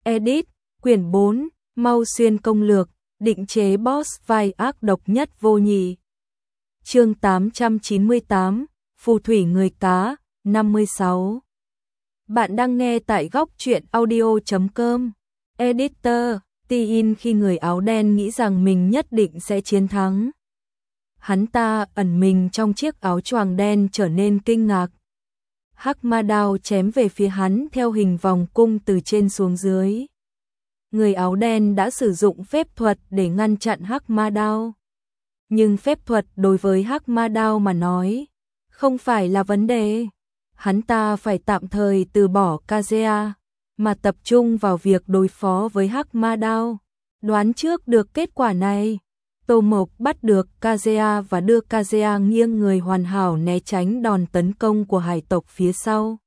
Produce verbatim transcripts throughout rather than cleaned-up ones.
Edit, quyển bốn, Mau Xuyên công lược, định chế boss vai ác độc nhất vô nhị. Chương tám trăm chín mươi tám, Phù thủy người cá, năm mươi sáu. Bạn đang nghe tại góc truyện audio chấm com. Editor, Tin khi người áo đen nghĩ rằng mình nhất định sẽ chiến thắng. Hắn ta ẩn mình trong chiếc áo choàng đen trở nên kinh ngạc. Hắc ma đao chém về phía hắn theo hình vòng cung từ trên xuống dưới. Người áo đen đã sử dụng phép thuật để ngăn chặn hắc ma đao. Nhưng phép thuật đối với hắc ma đao mà nói, không phải là vấn đề. Hắn ta phải tạm thời từ bỏ Kazuya, mà tập trung vào việc đối phó với hắc ma đao. Đoán trước được kết quả này, Tô Mộc bắt được Kazuya và đưa Kazuya nghiêng người hoàn hảo né tránh đòn tấn công của hải tộc phía sau.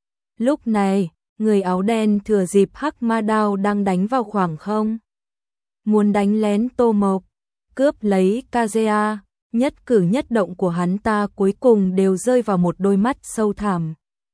Lúc này, người áo đen thừa dịp hắc ma đao đang đánh vào khoảng không, muốn đánh lén Tô Mộc, cướp lấy Kazuya. Nhất cử nhất động của hắn ta cuối cùng đều rơi vào một đôi mắt sâu thẳm.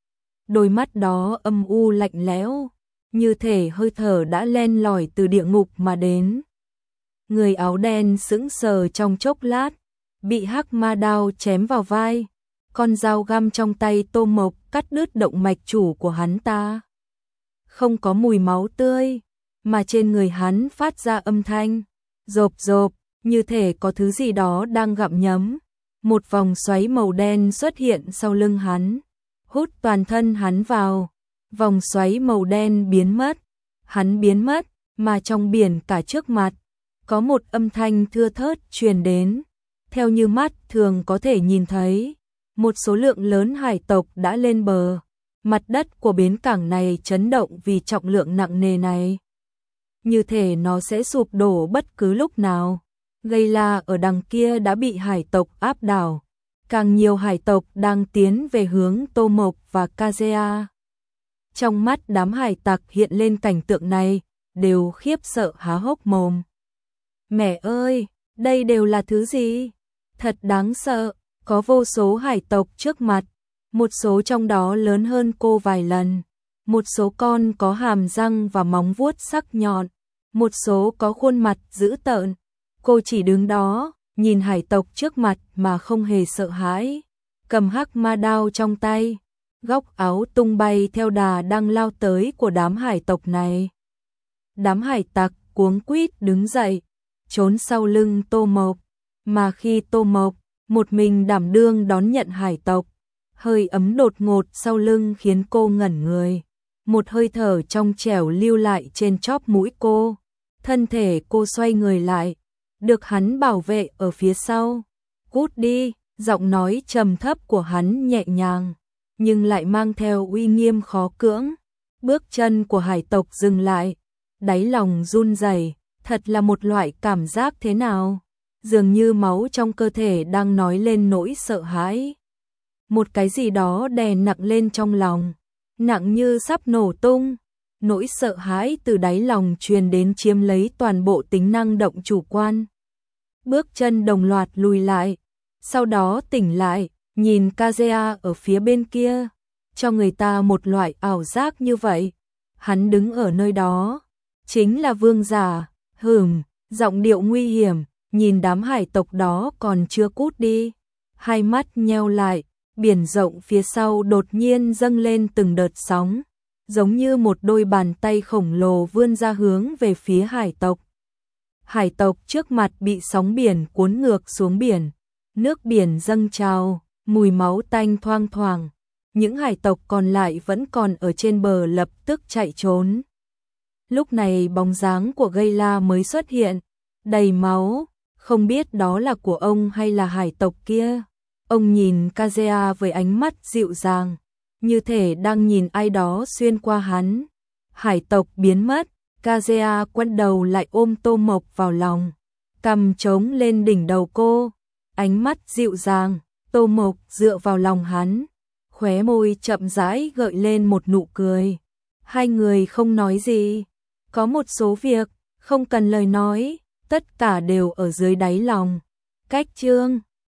Đôi mắt đó âm u lạnh lẽo, như thể hơi thở đã len lỏi từ địa ngục mà đến. Người áo đen sững sờ trong chốc lát, bị hắc ma đao chém vào vai. Con dao găm trong tay Tô Mộc cắt đứt động mạch chủ của hắn ta. Không có mùi máu tươi, mà trên người hắn phát ra âm thanh rộp rộp, như thể có thứ gì đó đang gặm nhấm. Một vòng xoáy màu đen xuất hiện sau lưng hắn, hút toàn thân hắn vào. Vòng xoáy màu đen biến mất, hắn biến mất, mà trong biển cả trước mặt, có một âm thanh thưa thớt truyền đến. Theo như mắt thường có thể nhìn thấy, một số lượng lớn hải tộc đã lên bờ. Mặt đất của bến cảng này chấn động vì trọng lượng nặng nề này, như thể nó sẽ sụp đổ bất cứ lúc nào. Gayla ở đằng kia đã bị hải tộc áp đảo. Càng nhiều hải tộc đang tiến về hướng Tô Mộc và Kazuya. Trong mắt đám hải tặc hiện lên cảnh tượng này, đều khiếp sợ há hốc mồm. Mẹ ơi, đây đều là thứ gì? Thật đáng sợ, có vô số hải tộc trước mặt. Một số trong đó lớn hơn cô vài lần. Một số con có hàm răng và móng vuốt sắc nhọn. Một số có khuôn mặt dữ tợn. Cô chỉ đứng đó, nhìn hải tộc trước mặt mà không hề sợ hãi. Cầm hắc ma đao trong tay, góc áo tung bay theo đà đang lao tới của đám hải tộc này. Đám hải tặc cuống quýt đứng dậy, trốn sau lưng Tô Mộc. Mà khi Tô Mộc một mình đảm đương đón nhận hải tộc, hơi ấm đột ngột sau lưng khiến cô ngẩn người. Một hơi thở trong trẻo lưu lại trên chóp mũi cô. Thân thể cô xoay người lại, được hắn bảo vệ ở phía sau. Cút đi, giọng nói trầm thấp của hắn nhẹ nhàng, nhưng lại mang theo uy nghiêm khó cưỡng. Bước chân của hải tộc dừng lại, đáy lòng run rẩy. Thật là một loại cảm giác thế nào? Dường như máu trong cơ thể đang nói lên nỗi sợ hãi. Một cái gì đó đè nặng lên trong lòng, nặng như sắp nổ tung. Nỗi sợ hãi từ đáy lòng truyền đến chiếm lấy toàn bộ tính năng động chủ quan. Bước chân đồng loạt lùi lại, sau đó tỉnh lại, nhìn Kazuya ở phía bên kia, cho người ta một loại ảo giác như vậy. Hắn đứng ở nơi đó, chính là vương giả. Hừm, giọng điệu nguy hiểm, nhìn đám hải tộc đó còn chưa cút đi. Hai mắt nheo lại, biển rộng phía sau đột nhiên dâng lên từng đợt sóng, giống như một đôi bàn tay khổng lồ vươn ra hướng về phía hải tộc. Hải tộc trước mặt bị sóng biển cuốn ngược xuống biển, nước biển dâng trào, mùi máu tanh thoang thoảng. Những hải tộc còn lại vẫn còn ở trên bờ lập tức chạy trốn. Lúc này bóng dáng của Gayla mới xuất hiện, đầy máu, không biết đó là của ông hay là hải tộc kia. Ông nhìn Kazuya với ánh mắt dịu dàng, như thể đang nhìn ai đó xuyên qua hắn. Hải tộc biến mất, Kazuya quay đầu lại ôm Tô Mộc vào lòng, cầm trống lên đỉnh đầu cô, ánh mắt dịu dàng. Tô Mộc dựa vào lòng hắn, khóe môi chậm rãi gợi lên một nụ cười. Hai người không nói gì. Có một số việc không cần lời nói, tất cả đều ở dưới đáy lòng. Cách chương